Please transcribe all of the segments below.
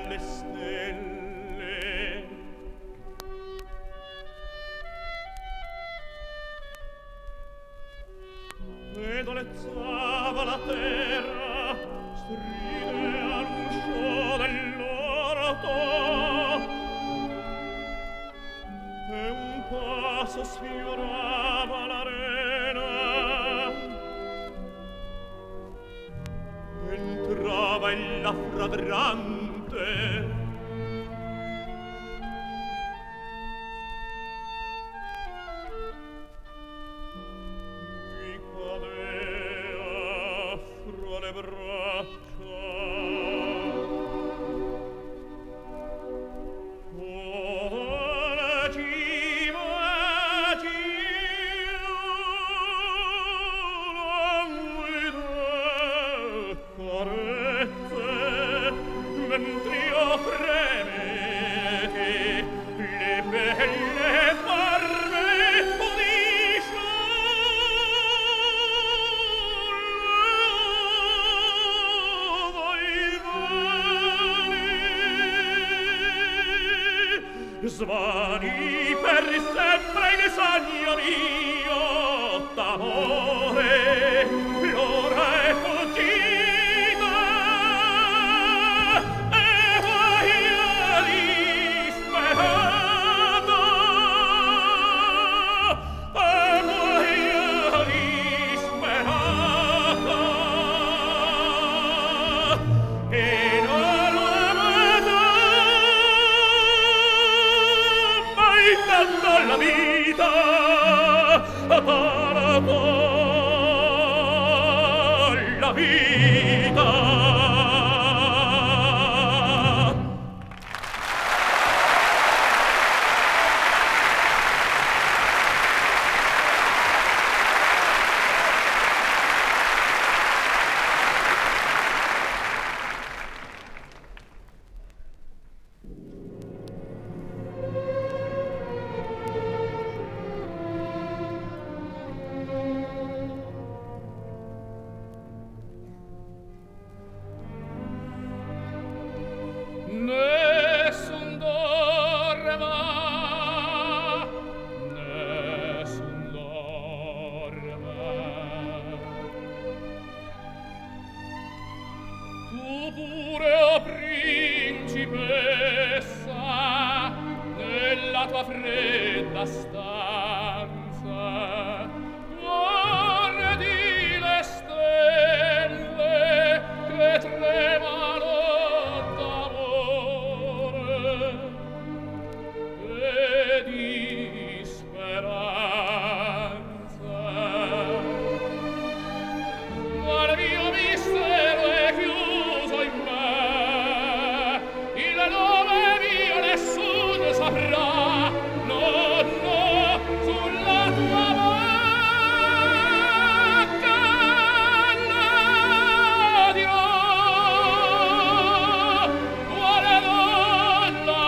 le stelle. E dolezzava la terra, stride all'uscio dell'orto, e un passo sfiorava l'arena. Entrava ella fradrante, mi cadea fra le braccia. Svani per sempre il sogno mio d'amore, l'ora è fuggita e voglio disperata, e voglio disperata, e non dando la vita la vita. Nessun dorma, nessun dorma. Tu pure, o principessa, nella tua fredda stanza, guardi le stelle che tremano di speranza. Guarda, il mio mistero è chiuso in me, il nome mio nessuno saprà. No, no, sulla tua bocca la dirò. Guarda, la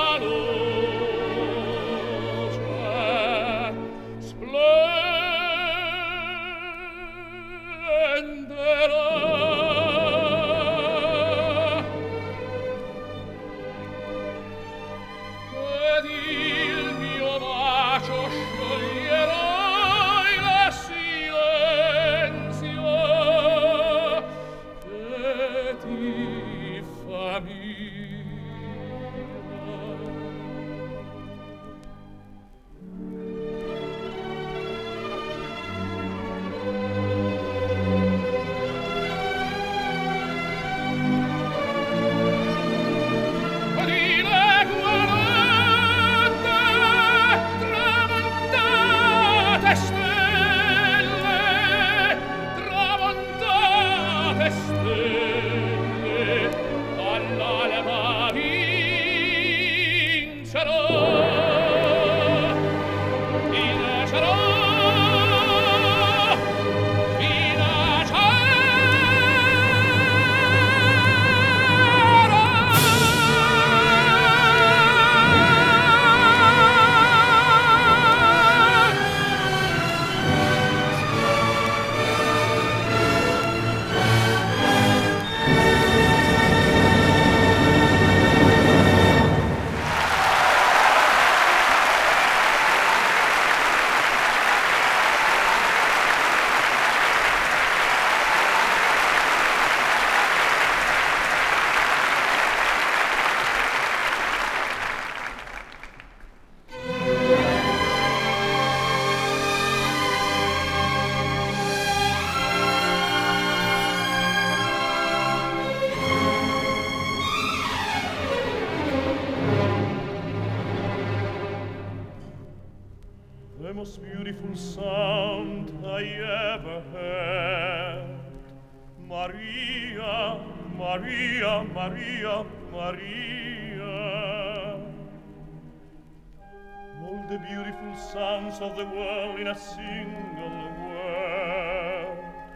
ed il mio bacio scioglierà il silenzio che ti fa mia. Di le guardate the most beautiful sound I ever heard. Maria, Maria, Maria, Maria. All the beautiful sounds of the world in a single word.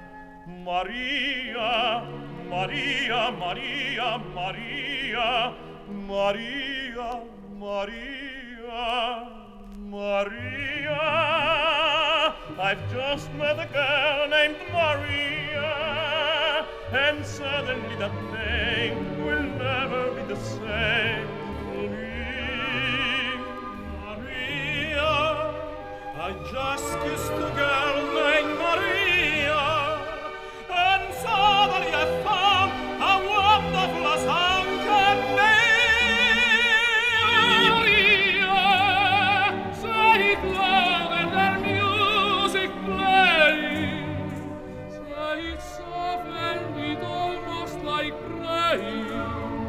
Maria, Maria, Maria, Maria, Maria, Maria, Maria. I've just met a girl named Maria, and suddenly that name will never be the same to me. Maria, I just kissed a girl named Maria, and suddenly I found how wonderful a sound can be. Maria, say it louder than music playing. Say it soft and it almost like praying.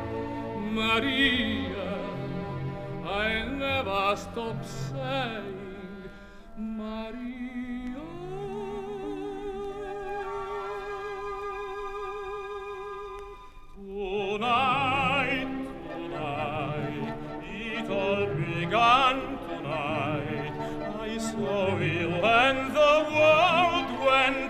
Maria, I never stop saying Maria. Tonight, tonight, it all began tonight. I saw you and the world went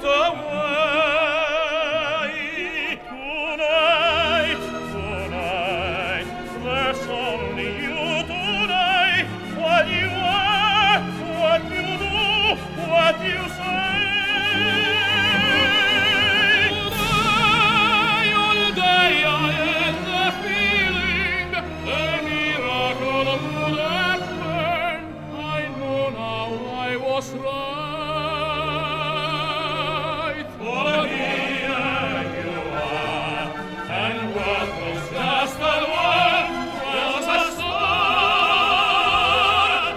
away. Tonight, tonight, there's only you tonight. What you are, what you do, what you say. Was right. For here you are, and what was just a word was a start.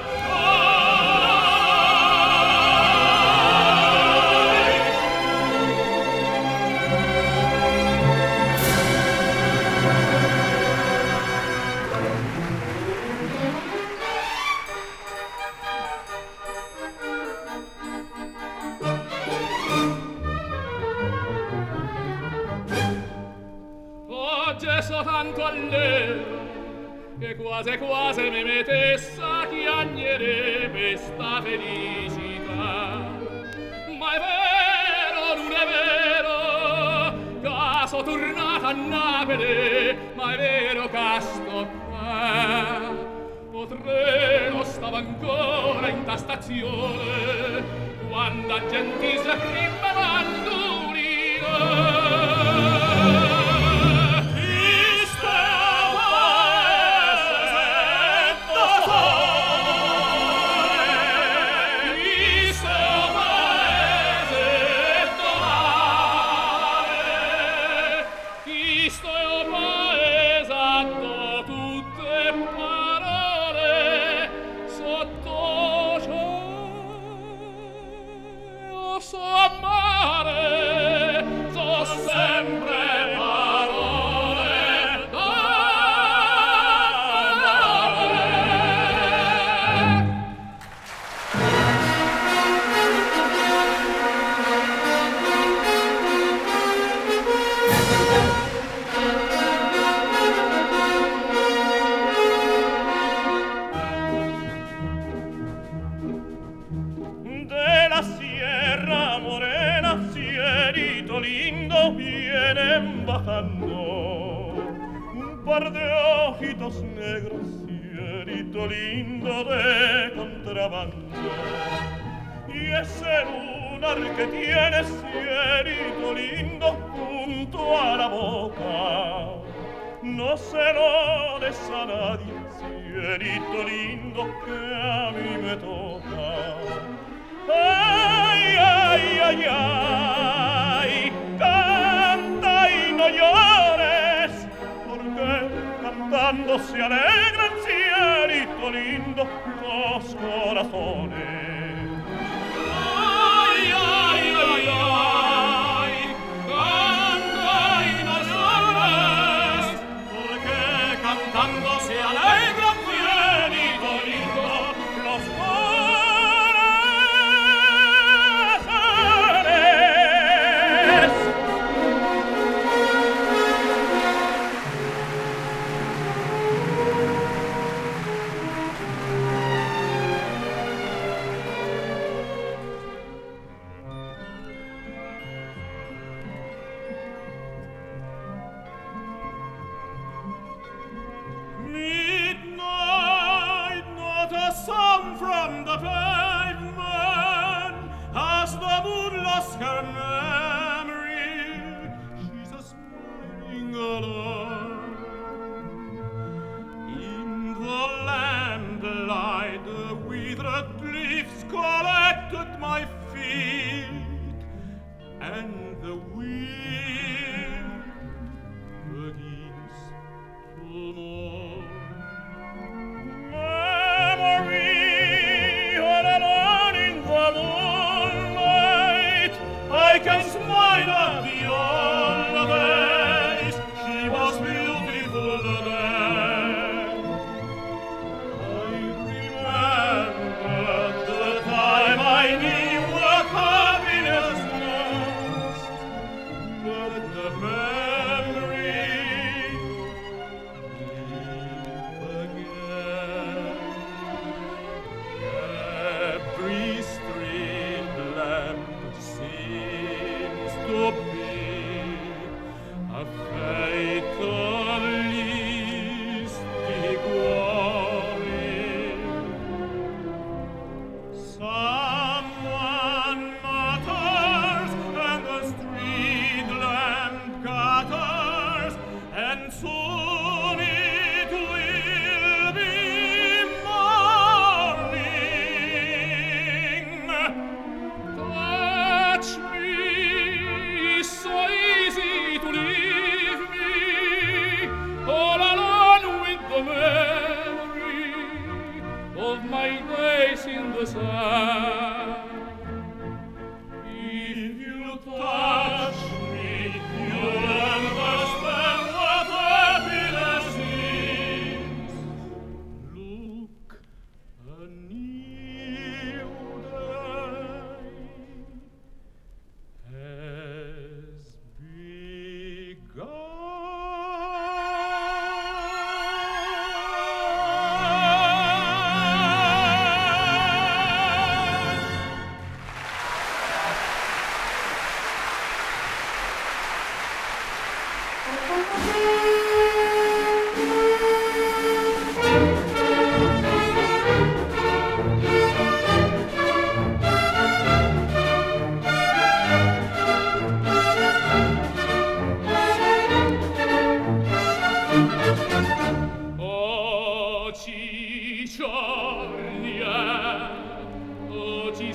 Gesso tanto all'ero che quasi quasi mi mettesse a piangere per sta felicità. Ma è vero, non è vero, che so tornata a Napoli, ma è vero che sto qua. Lo treno stava ancora in ta stazione quando a Gentise prima mandolino. Un par de ojitos negros, cierito lindo de contrabando, y ese lunar que tiene cierito lindo junto a la boca, no se lo des a nadie, cierito lindo que a mí me toca. Ay, ay, ay, ay, canta y no llores, porque cantando se alegran, cielito lindo, los corazones. Ay, ay, ay, ay, canta y no llores, porque cantando se alegran, cielito lindo, los corazones. a song from the pavement as the moon lost her memory. She's a smiling alone in the lamplight. The withered leaves collect at my feet, and the wind begins to mourn. Memory, all alone in the moonlight, I can smile at the old days. She was beautiful then. I remember the time I knew what happiness was, but the memory every street lamp seems to be a fatal mystic warning. Someone mutters and the street lamp gutters, and soon it will be morning. Touch me, so easy to leave me, all alone with the memory of my days in the sun. If you touch me, you'll understand what happiness is. Look, a new day has O cicciornia, o ci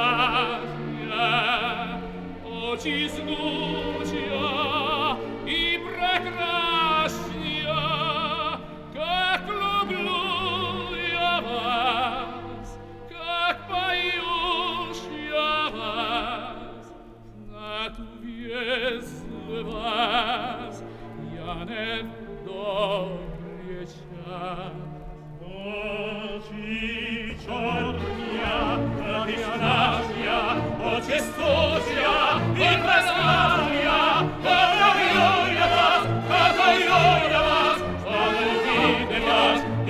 strania, o ci snucia, i prekrasnia, как люблю я вас, как поюсь я вас, знату без вас я не добрый час. O cicciornia, la disgrazia, o cestosia, i presgrazia, cada ioia vas, fate vide vas, e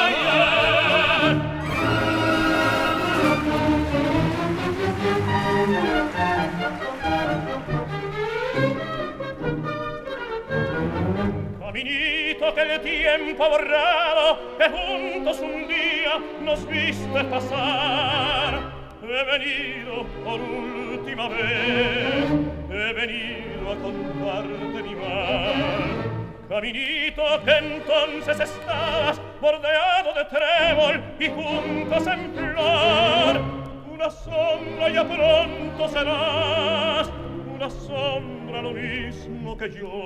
Caminito que el tiempo ha borrado, que juntos un día nos viste pasar. He venido por última vez, he venido a contarte mi mal. Caminito que entonces estabas bordeado de trébol y juntos en flor. Una sombra ya pronto serás, una sombra lo mismo que yo.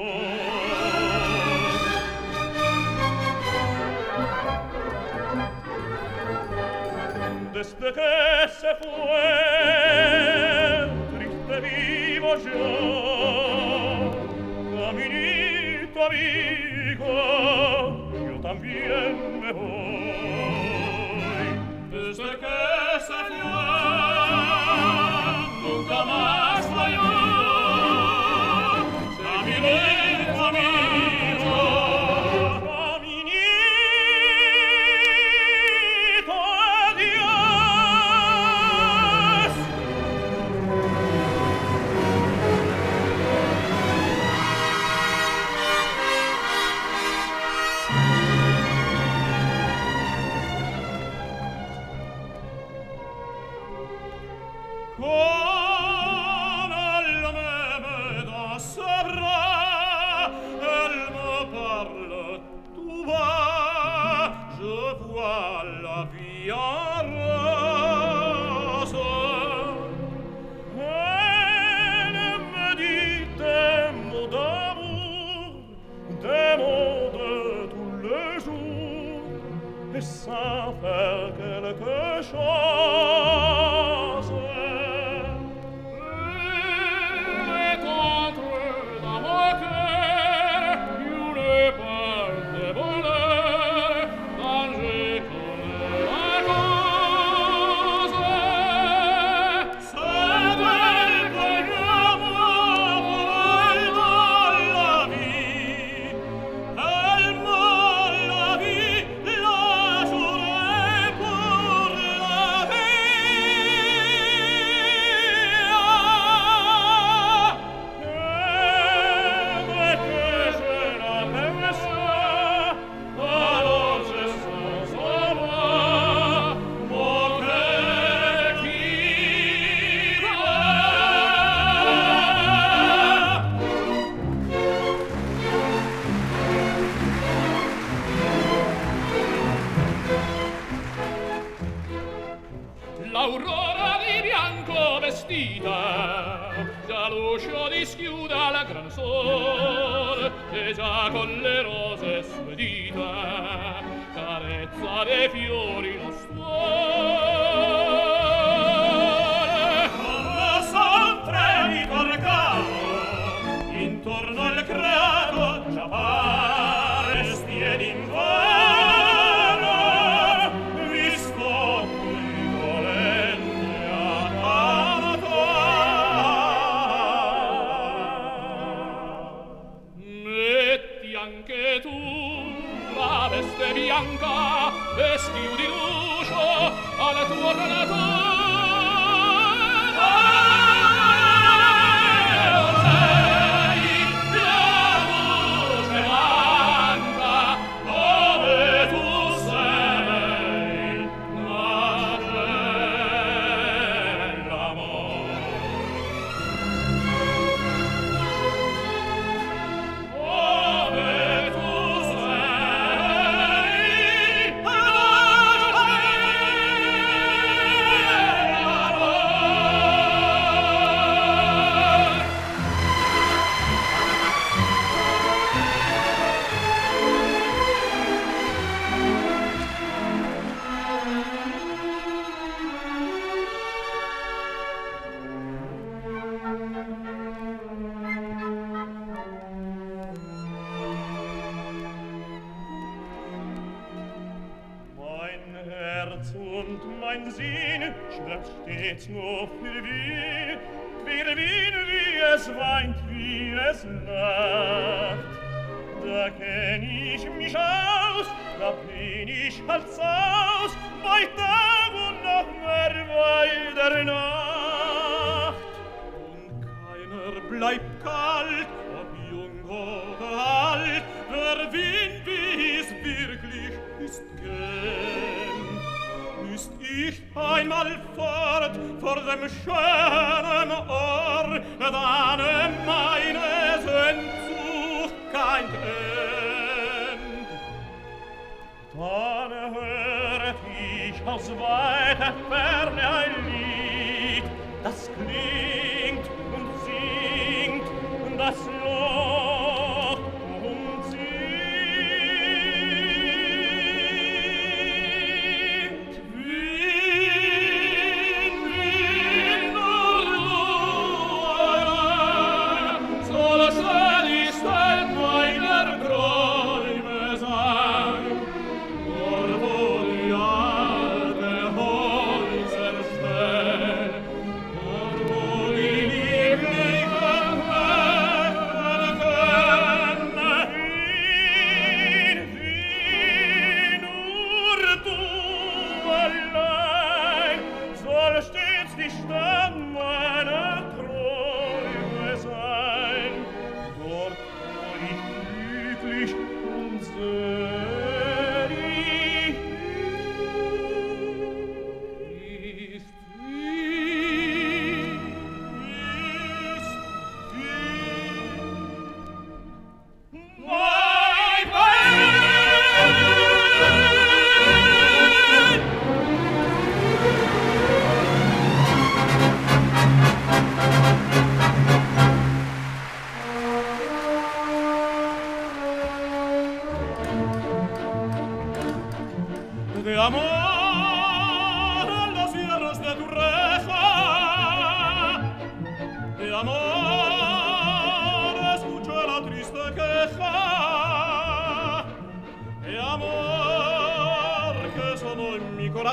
Desde que se fue, triste vivo yo, caminito amigo, yo también me voy. Desde que se fue, nunca más voy yo, caminito amigo, caminito adiós. Comme elle m'aime dans ses bras, elle me parle tout bas, je vois la vie en rose. Elle me dit des mots d'amour, des mots de tous les jours, et sans faire quelque chose. Et contre dans mon cœur une part de bonheur dont je connais la cause. C'est elle que j'aime dans la vie. Elle m'a la vie, la journée pour la vie. Et que je l'aperçois, alors je sens en moi mon cœur qui bat. L'aurora di bianco vestita, già l'uscio dischiuda la gran sol, e già con le rose spedita, carezza dei fiori lo stuol. Come sempre mi corcavo, intorno al creato già paresti ed invano, mi sto qui dolente accanto. Metti anche tu la veste bianca e schiudi l'uscio al tuo creatore. Herz und mein Sinn schlägt stets nur für Wien, wie es weint, wie es lacht. Da kenn ich mich aus, da bin ich als aus, bei Tag und noch mehr bei der Nacht. Und keiner bleibt kalt, ob jung oder alt, wer Wien, wie es wirklich ist, kennt. Müsst ich einmal fort vor dem schönen Ort, dann meine Sehnsucht kein End. Dann hört ich aus weiter Ferne ein Lied, das klingt und singt, das lobt und singt.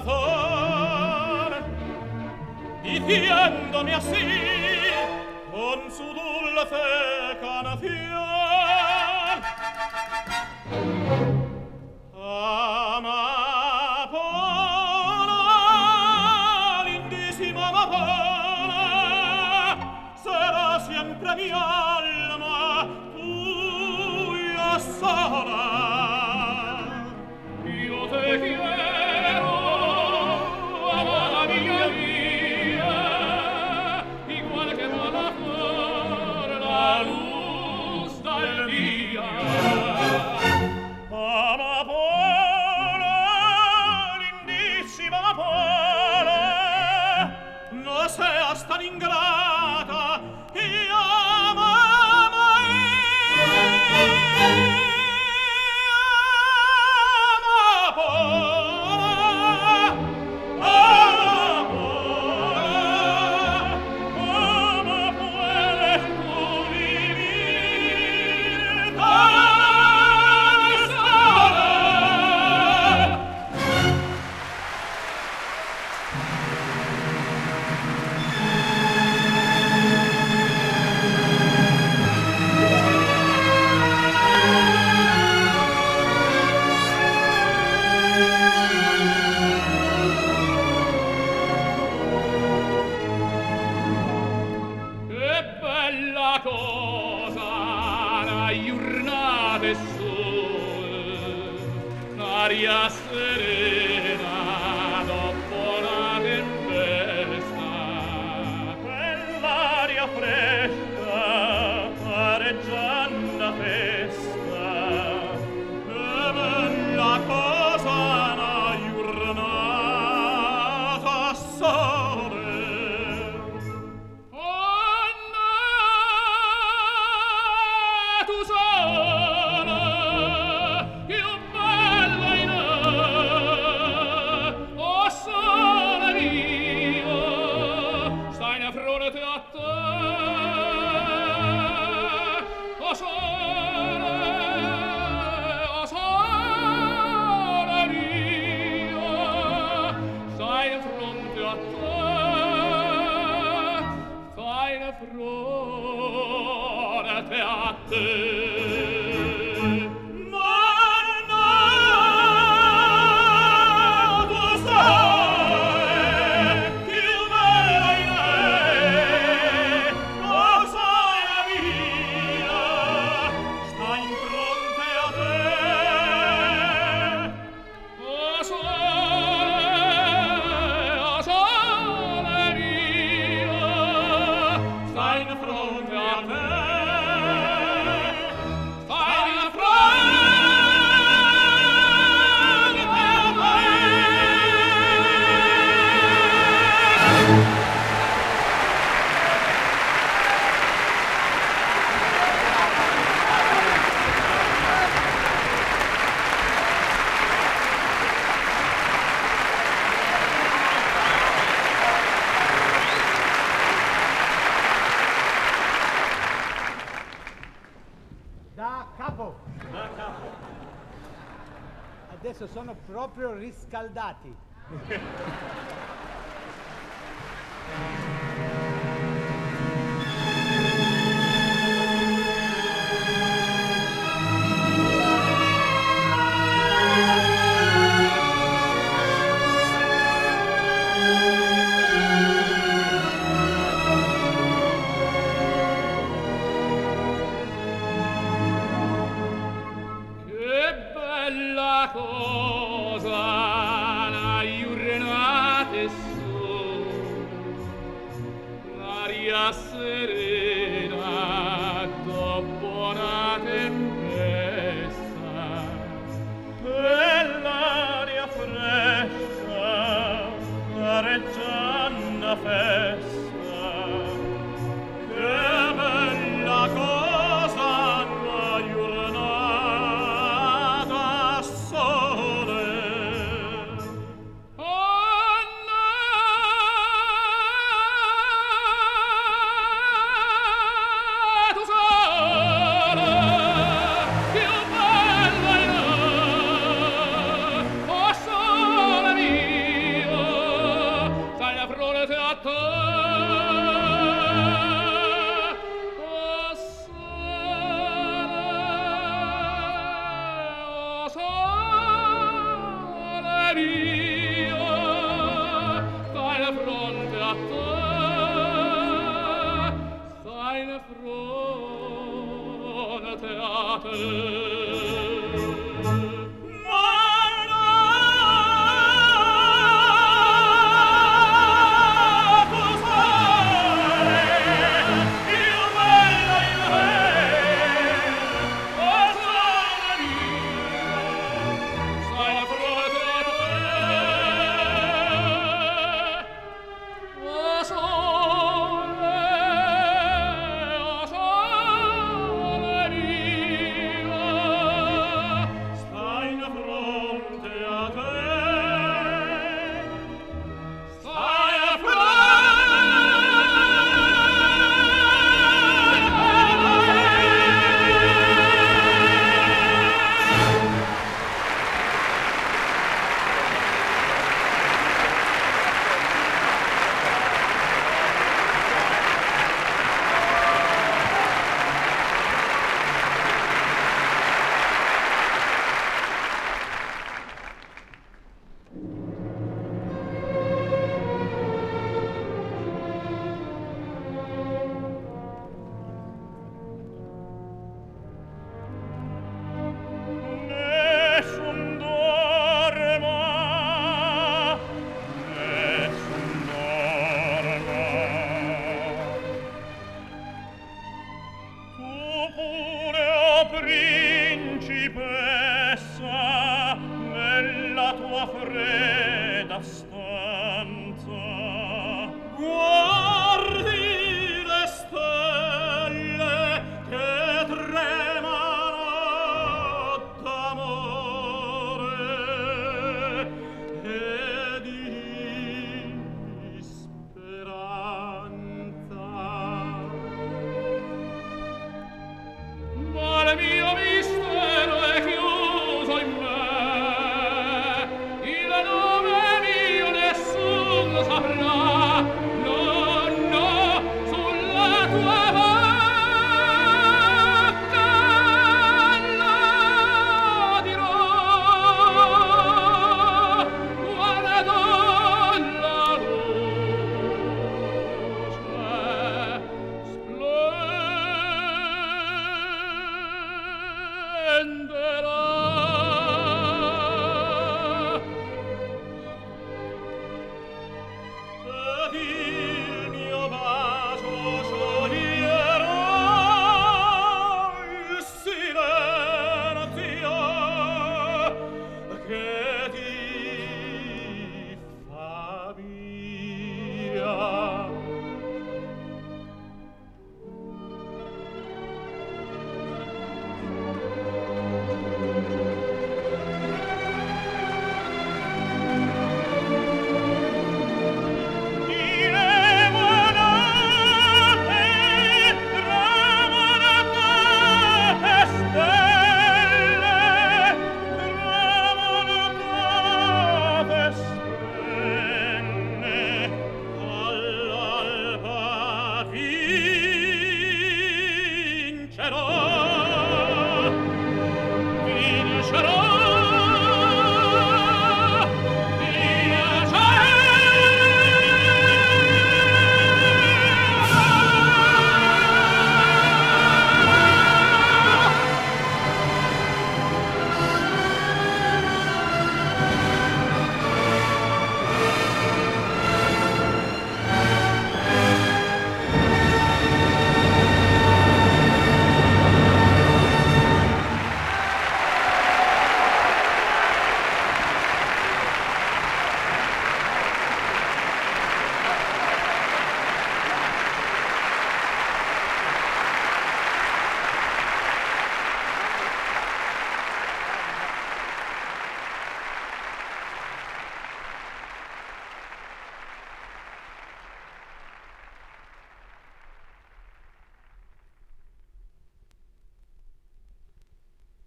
corazón, diciéndome así con su dulce canción: amapola, lindísima amapola, será siempre mi alma tuya sola. Io te quiero, amada mia mia, igual que tú a la flor, la luz del día. Amapola, lindísima amapola, no seas tan ingrata y serena dopo la tempesta, quell'aria fresca pareggia una festa, che bella cosa una giornata sole. Oh no, tu sola, più bella in oh sole mio, stai in fronte a te, oh sole mio, stai in fronte a te, stai in fronte a te. Adesso sono proprio riscaldati. Serena dopo una tempesta, quell'aria fresca pareggia una festa, che bella cosa una giornata sole. oh sole mio, a te seine fronte a te. Principessa, nella tua fredda stanza